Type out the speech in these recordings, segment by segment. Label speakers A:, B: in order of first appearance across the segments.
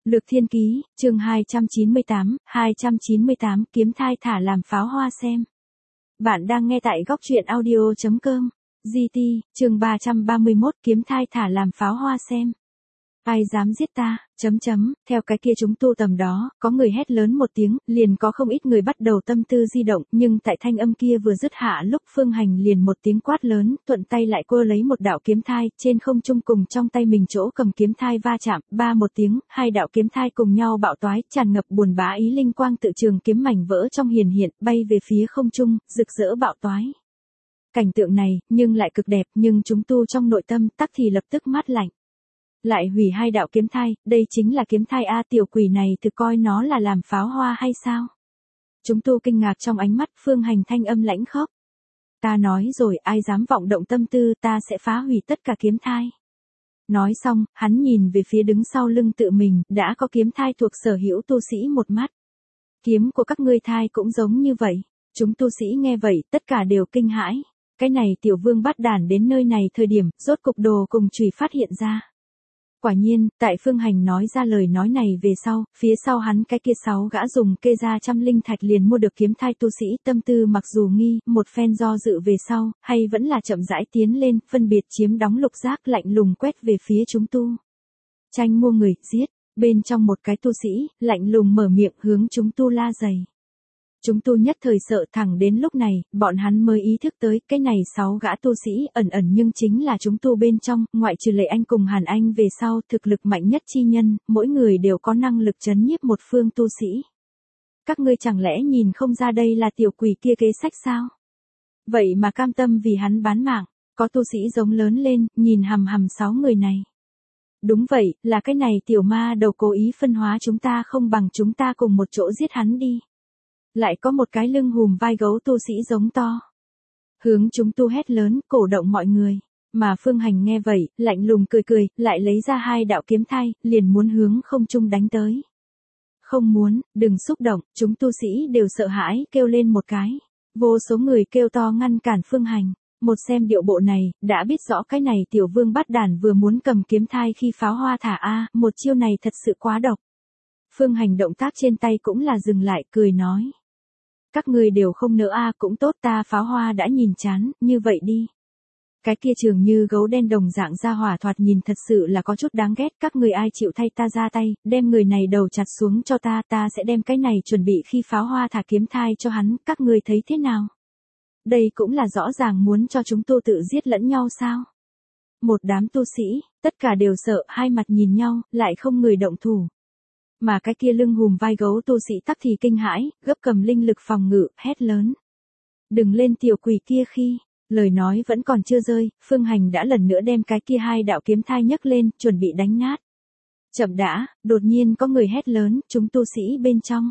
A: Lược Thiên Ký, chương 298, kiếm thai thả làm pháo hoa xem. Bạn đang nghe tại góc truyện audio.com. GT, chương 331, kiếm thai thả làm pháo hoa xem. Ai dám giết ta, theo cái kia chúng tu tầm đó, có người hét lớn một tiếng, liền có không ít người bắt đầu tâm tư di động, nhưng tại thanh âm kia vừa dứt hạ lúc Phương Hành liền một tiếng quát lớn, thuận tay lại quơ lấy một đạo kiếm thai, trên không trung cùng trong tay mình chỗ cầm kiếm thai va chạm, ba một tiếng, hai đạo kiếm thai cùng nhau bạo toái, tràn ngập buồn bã ý linh quang tự trường kiếm mảnh vỡ trong hiền hiện, bay về phía không trung, rực rỡ bạo toái. Cảnh tượng này, nhưng lại cực đẹp, nhưng chúng tu trong nội tâm tắc thì lập tức mát lạnh. Lại hủy hai đạo kiếm thai, đây chính là kiếm thai A, tiểu quỷ này thực coi nó là làm pháo hoa hay sao? Chúng tu kinh ngạc trong ánh mắt, Phương Hành thanh âm lãnh khốc. Ta nói rồi, ai dám vọng động tâm tư, ta sẽ phá hủy tất cả kiếm thai. Nói xong, hắn nhìn về phía đứng sau lưng tự mình, đã có kiếm thai thuộc sở hữu tu sĩ một mắt. Kiếm của các ngươi thai cũng giống như vậy. Chúng tu sĩ nghe vậy, tất cả đều kinh hãi. Cái này tiểu vương bắt đản đến nơi này thời điểm, rốt cục đồ cùng chùy phát hiện ra. Quả nhiên, tại Phương Hành nói ra lời nói này về sau, phía sau hắn cái kia 6 gã dùng kê ra 100 linh thạch liền mua được kiếm thai tu sĩ tâm tư mặc dù nghi, một phen do dự về sau, hay vẫn là chậm rãi tiến lên, phân biệt chiếm đóng lục giác lạnh lùng quét về phía chúng tu. Tranh mua người, giết, bên trong một cái tu sĩ, lạnh lùng mở miệng hướng chúng tu la dày. Chúng tu nhất thời sợ, thẳng đến lúc này, bọn hắn mới ý thức tới, cái này 6 gã tu sĩ ẩn nhưng chính là chúng tu bên trong, ngoại trừ Lệ Anh cùng Hàn Anh về sau, thực lực mạnh nhất chi nhân, mỗi người đều có năng lực trấn nhiếp một phương tu sĩ. Các ngươi chẳng lẽ nhìn không ra đây là tiểu quỷ kia kế sách sao? Vậy mà cam tâm vì hắn bán mạng, có tu sĩ giống lớn lên, nhìn hằm 6 người này. Đúng vậy, là cái này tiểu ma đầu cố ý phân hóa chúng ta, không bằng chúng ta cùng một chỗ giết hắn đi. Lại có một cái lưng hùm vai gấu tu sĩ giống to. Hướng chúng tu hét lớn, cổ động mọi người. Mà Phương Hành nghe vậy, lạnh lùng cười, lại lấy ra 2 đạo kiếm thai, liền muốn hướng không trung đánh tới. Không muốn, đừng xúc động, chúng tu sĩ đều sợ hãi, kêu lên một cái. Vô số người kêu to ngăn cản Phương Hành. Một xem điệu bộ này, đã biết rõ cái này tiểu vương bắt đản vừa muốn cầm kiếm thai khi pháo hoa thả A, một chiêu này thật sự quá độc. Phương Hành động tác trên tay cũng là dừng lại, cười nói. Các người đều không nỡ A, cũng tốt, ta pháo hoa đã nhìn chán, như vậy đi. Cái kia trường như gấu đen đồng dạng ra hỏa thoạt nhìn thật sự là có chút đáng ghét, các người ai chịu thay ta ra tay, đem người này đầu chặt xuống cho ta, ta sẽ đem cái này chuẩn bị khi pháo hoa thả kiếm thai cho hắn, các người thấy thế nào? Đây cũng là rõ ràng muốn cho chúng tu tự giết lẫn nhau sao? Một đám tu sĩ, tất cả đều sợ, hai mặt nhìn nhau, lại không người động thủ. Mà cái kia lưng hùm vai gấu tu sĩ tắc thì kinh hãi, gấp cầm linh lực phòng ngự, hét lớn. Đừng lên tiểu quỷ kia khi, lời nói vẫn còn chưa rơi, Phương Hành đã lần nữa đem cái kia 2 đạo kiếm thai nhấc lên, chuẩn bị đánh nát. Chậm đã, đột nhiên có người hét lớn, chúng tu sĩ bên trong.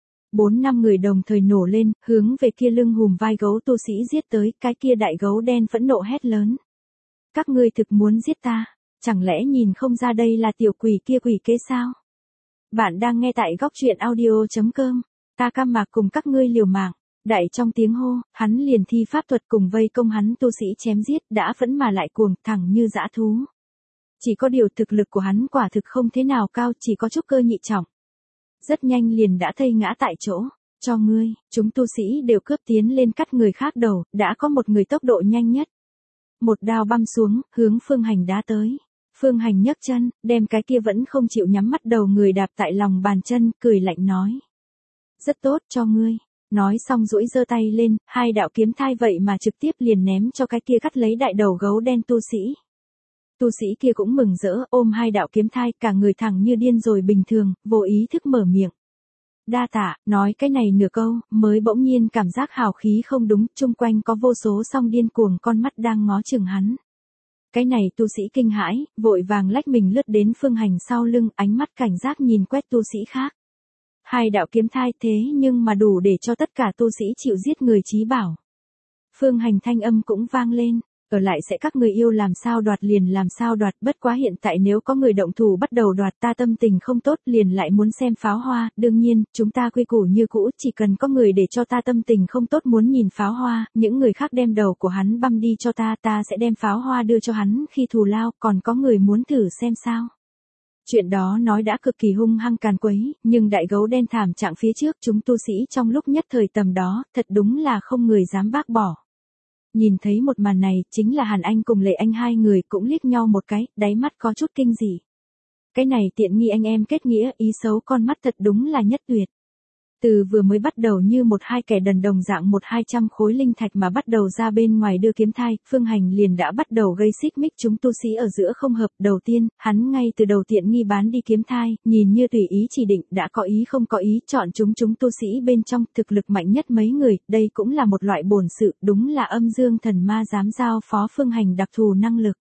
A: 4-5 người đồng thời nổ lên, hướng về kia lưng hùm vai gấu tu sĩ giết tới, cái kia đại gấu đen phẫn nộ hét lớn. Các ngươi thực muốn giết ta, chẳng lẽ nhìn không ra đây là tiểu quỷ kia quỷ kế sao? Bạn đang nghe tại góc truyện audio.com. Ta cam mạc cùng các ngươi liều mạng. Đại trong tiếng hô, hắn liền thi pháp thuật cùng vây công hắn tu sĩ chém giết, đã phẫn mà lại cuồng, thẳng như dã thú. Chỉ có điều thực lực của hắn quả thực không thế nào cao, chỉ có chút cơ nhị trọng. Rất nhanh liền đã thây ngã tại chỗ. Cho ngươi, chúng tu sĩ đều cướp tiến lên cắt người khác đầu, đã có một người tốc độ nhanh nhất. Một đao băm xuống, hướng Phương Hành đá tới. Phương Hành nhấc chân, đem cái kia vẫn không chịu nhắm mắt đầu người đạp tại lòng bàn chân, cười lạnh nói. Rất tốt cho ngươi. Nói xong duỗi giơ tay lên, 2 đạo kiếm thai vậy mà trực tiếp liền ném cho cái kia cắt lấy đại đầu gấu đen tu sĩ. Tu sĩ kia cũng mừng rỡ, ôm 2 đạo kiếm thai, cả người thẳng như điên rồi bình thường, vô ý thức mở miệng. Đa tạ, nói cái này nửa câu, mới bỗng nhiên cảm giác hào khí không đúng, chung quanh có vô số song điên cuồng con mắt đang ngó chừng hắn. Cái này tu sĩ kinh hãi, vội vàng lách mình lướt đến Phương Hành sau lưng, ánh mắt cảnh giác nhìn quét tu sĩ khác. 2 đạo kiếm thai thế nhưng mà đủ để cho tất cả tu sĩ chịu giết người chí bảo. Phương Hành thanh âm cũng vang lên, ở lại sẽ các người yêu làm sao đoạt liền làm sao đoạt, bất quá hiện tại nếu có người động thủ bắt đầu đoạt ta tâm tình không tốt liền lại muốn xem pháo hoa, đương nhiên, chúng ta quy củ như cũ, chỉ cần có người để cho ta tâm tình không tốt muốn nhìn pháo hoa, những người khác đem đầu của hắn băm đi cho ta, ta sẽ đem pháo hoa đưa cho hắn khi thù lao, còn có người muốn thử xem sao. Chuyện đó nói đã cực kỳ hung hăng càn quấy, nhưng đại gấu đen thảm trạng phía trước chúng tu sĩ trong lúc nhất thời tầm đó, thật đúng là không người dám bác bỏ. Nhìn thấy một màn này, chính là Hàn Anh cùng Lệ Anh hai người cũng liếc nhau một cái, đáy mắt có chút kinh dị. Cái này tiện nghi anh em kết nghĩa, ý xấu con mắt thật đúng là nhất tuyệt. Từ vừa mới bắt đầu như một hai kẻ đần đồng dạng 100-200 khối linh thạch mà bắt đầu ra bên ngoài đưa kiếm thai, Phương Hành liền đã bắt đầu gây xích mích chúng tu sĩ ở giữa không hợp. Đầu tiên, hắn ngay từ đầu tiện nghi bán đi kiếm thai, nhìn như tùy ý chỉ định, đã có ý không có ý chọn chúng tu sĩ bên trong, thực lực mạnh nhất mấy người, đây cũng là một loại bổn sự, đúng là âm dương thần ma dám giao phó Phương Hành đặc thù năng lực.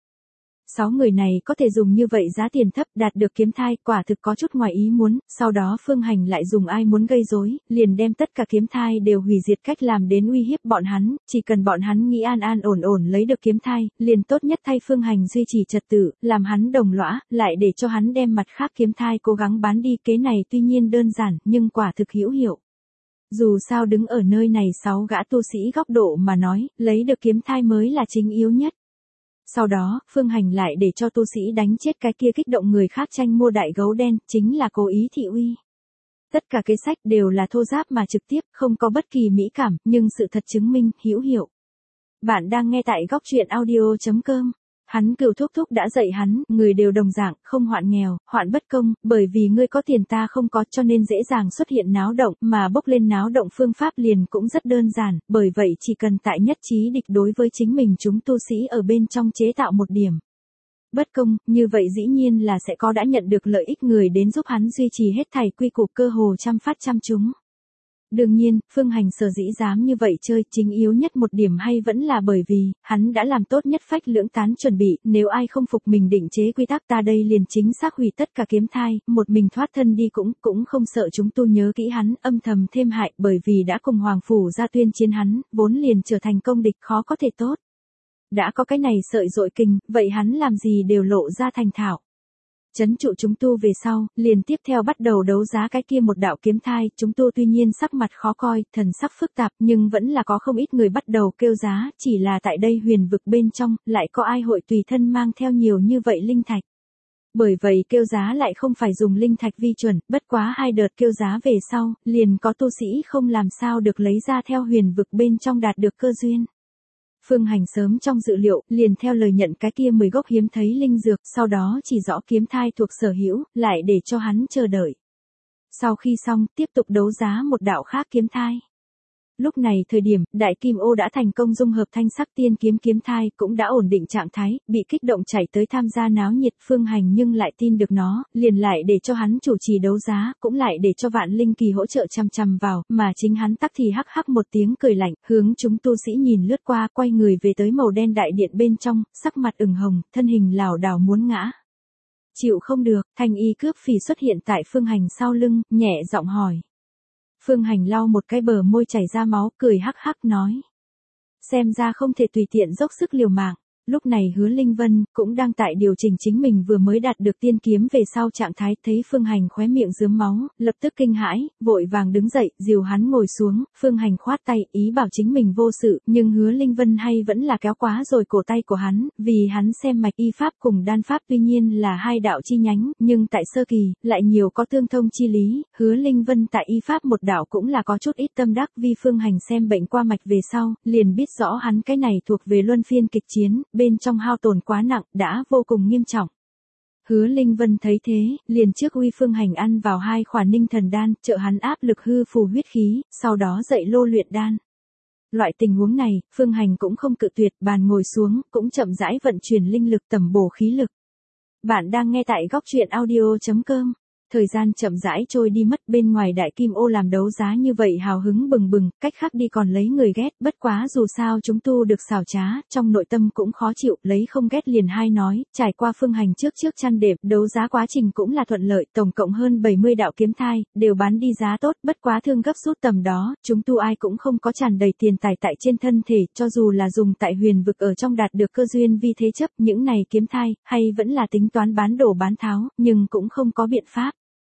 A: 6 người này có thể dùng như vậy giá tiền thấp đạt được kiếm thai, quả thực có chút ngoài ý muốn, sau đó Phương Hành lại dùng ai muốn gây rối, liền đem tất cả kiếm thai đều hủy diệt cách làm đến uy hiếp bọn hắn, chỉ cần bọn hắn nghĩ an an ổn ổn lấy được kiếm thai, liền tốt nhất thay Phương Hành duy trì trật tự, làm hắn đồng lõa, lại để cho hắn đem mặt khác kiếm thai cố gắng bán đi, kế này tuy nhiên đơn giản, nhưng quả thực hữu hiệu. Dù sao đứng ở nơi này 6 gã tu sĩ góc độ mà nói, lấy được kiếm thai mới là chính yếu nhất. Sau đó, Phương Hành lại để cho tu sĩ đánh chết cái kia kích động người khác tranh mua đại gấu đen, chính là cố ý thị uy. Tất cả kế sách đều là thô giáp mà trực tiếp, không có bất kỳ mỹ cảm, nhưng sự thật chứng minh, hữu hiệu. Bạn đang nghe tại góc truyện audio.com. Hắn Cửu thúc thúc đã dạy hắn, người đều đồng dạng, không hoạn nghèo, hoạn bất công, bởi vì ngươi có tiền ta không có, cho nên dễ dàng xuất hiện náo động, mà bốc lên náo động phương pháp liền cũng rất đơn giản, bởi vậy chỉ cần tại nhất trí địch đối với chính mình chúng tu sĩ ở bên trong chế tạo một điểm bất công, như vậy dĩ nhiên là sẽ có đã nhận được lợi ích người đến giúp hắn duy trì hết thảy quy củ, cơ hồ trăm phát trăm trúng. Đương nhiên, Phương Hành sở dĩ dám như vậy chơi, chính yếu nhất một điểm hay vẫn là bởi vì, hắn đã làm tốt nhất phách lưỡng tán chuẩn bị, nếu ai không phục mình định chế quy tắc ta đây liền chính xác hủy tất cả kiếm thai, một mình thoát thân đi cũng không sợ chúng tu nhớ kỹ hắn, âm thầm thêm hại, bởi vì đã cùng Hoàng Phủ ra tuyên chiến hắn, vốn liền trở thành công địch khó có thể tốt. Đã có cái này sợi dội kình, vậy hắn làm gì đều lộ ra thành thạo. Trấn trụ chúng tu về sau, liền tiếp theo bắt đầu đấu giá cái kia một đạo kiếm thai, chúng tu tuy nhiên sắc mặt khó coi, thần sắc phức tạp, nhưng vẫn là có không ít người bắt đầu kêu giá, chỉ là tại đây huyền vực bên trong, lại có ai hội tùy thân mang theo nhiều như vậy linh thạch. Bởi vậy kêu giá lại không phải dùng linh thạch vi chuẩn, bất quá 2 đợt kêu giá về sau, liền có tu sĩ không làm sao được lấy ra theo huyền vực bên trong đạt được cơ duyên. Phương Hành sớm trong dự liệu, liền theo lời nhận cái kia 10 gốc hiếm thấy linh dược, sau đó chỉ rõ kiếm thai thuộc sở hữu, lại để cho hắn chờ đợi. Sau khi xong, tiếp tục đấu giá một đạo khác kiếm thai. Lúc này thời điểm, Đại Kim Ô đã thành công dung hợp thanh sắc tiên kiếm thai, cũng đã ổn định trạng thái, bị kích động chạy tới tham gia náo nhiệt. Phương Hành nhưng lại tin được nó, liền lại để cho hắn chủ trì đấu giá, cũng lại để cho Vạn Linh Kỳ hỗ trợ chằm vào, mà chính hắn tắc thì hắc hắc một tiếng cười lạnh, hướng chúng tu sĩ nhìn lướt qua, quay người về tới màu đen đại điện bên trong, sắc mặt ửng hồng, thân hình lảo đảo muốn ngã. Chịu không được, thanh y cướp phì xuất hiện tại Phương Hành sau lưng, nhẹ giọng hỏi. Phương Hành lau một cái bờ môi chảy ra máu, cười hắc hắc nói. Xem ra không thể tùy tiện dốc sức liều mạng. Lúc này Hứa Linh Vân cũng đang tại điều chỉnh chính mình vừa mới đạt được tiên kiếm về sau trạng thái, thấy Phương Hành khóe miệng rướm máu, lập tức kinh hãi, vội vàng đứng dậy, dìu hắn ngồi xuống, Phương Hành khoát tay, ý bảo chính mình vô sự, nhưng Hứa Linh Vân hay vẫn là kéo quá rồi cổ tay của hắn, vì hắn xem mạch y pháp cùng đan pháp tuy nhiên là 2 đạo chi nhánh, nhưng tại sơ kỳ, lại nhiều có tương thông chi lý, Hứa Linh Vân tại y pháp một đạo cũng là có chút ít tâm đắc, vì Phương Hành xem bệnh qua mạch về sau, liền biết rõ hắn cái này thuộc về luân phiên kịch chiến, bên trong hao tổn quá nặng, đã vô cùng nghiêm trọng. Hứa Linh Vân thấy thế, liền trước uy Phương Hành ăn vào 2 khỏa ninh thần đan, trợ hắn áp lực hư phù huyết khí, sau đó dậy lô luyện đan. Loại tình huống này, Phương Hành cũng không cự tuyệt, bàn ngồi xuống, cũng chậm rãi vận chuyển linh lực tầm bổ khí lực. Bạn đang nghe tại góc truyện audio.com. Thời gian chậm rãi trôi đi mất, bên ngoài Đại Kim Ô làm đấu giá như vậy hào hứng bừng bừng, cách khác đi còn lấy người ghét, bất quá dù sao chúng tu được xảo trá, trong nội tâm cũng khó chịu, lấy không ghét liền hay nói, trải qua Phương Hành trước chăn đệm, đấu giá quá trình cũng là thuận lợi, tổng cộng hơn 70 đạo kiếm thai, đều bán đi giá tốt, bất quá thương gấp rút tầm đó, chúng tu ai cũng không có tràn đầy tiền tài tại trên thân thể, cho dù là dùng tại huyền vực ở trong đạt được cơ duyên vi thế chấp, những này kiếm thai, hay vẫn là tính toán bán đổ bán tháo, nhưng cũng không có biện pháp.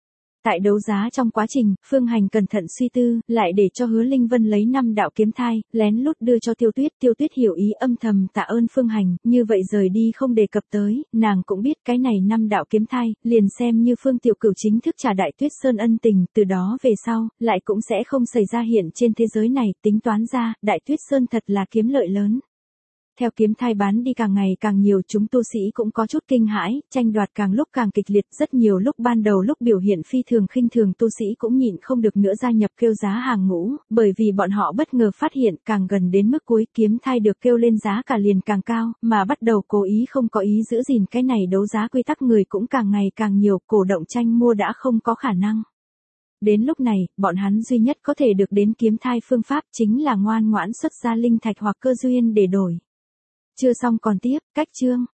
A: Tại đấu giá trong quá trình, Phương Hành cẩn thận suy tư, lại để cho Hứa Linh Vân lấy 5 đạo kiếm thai, lén lút đưa cho Tiêu Tuyết hiểu ý âm thầm tạ ơn Phương Hành, như vậy rời đi không đề cập tới, nàng cũng biết cái này 5 đạo kiếm thai, liền xem như Phương Tiểu Cửu chính thức trả Đại Tuyết Sơn ân tình, từ đó về sau, lại cũng sẽ không xảy ra hiện trên thế giới này, tính toán ra, Đại Tuyết Sơn thật là kiếm lợi lớn. Theo kiếm thai bán đi càng ngày càng nhiều, chúng tu sĩ cũng có chút kinh hãi, tranh đoạt càng lúc càng kịch liệt, rất nhiều lúc ban đầu lúc biểu hiện phi thường khinh thường tu sĩ cũng nhịn không được nữa gia nhập kêu giá hàng ngũ, bởi vì bọn họ bất ngờ phát hiện càng gần đến mức cuối kiếm thai được kêu lên giá cả liền càng cao, mà bắt đầu cố ý không có ý giữ gìn cái này đấu giá quy tắc người cũng càng ngày càng nhiều, cổ động tranh mua đã không có khả năng. Đến lúc này, bọn hắn duy nhất có thể được đến kiếm thai phương pháp chính là ngoan ngoãn xuất ra linh thạch hoặc cơ duyên để đổi. Chưa xong còn tiếp, cách chương.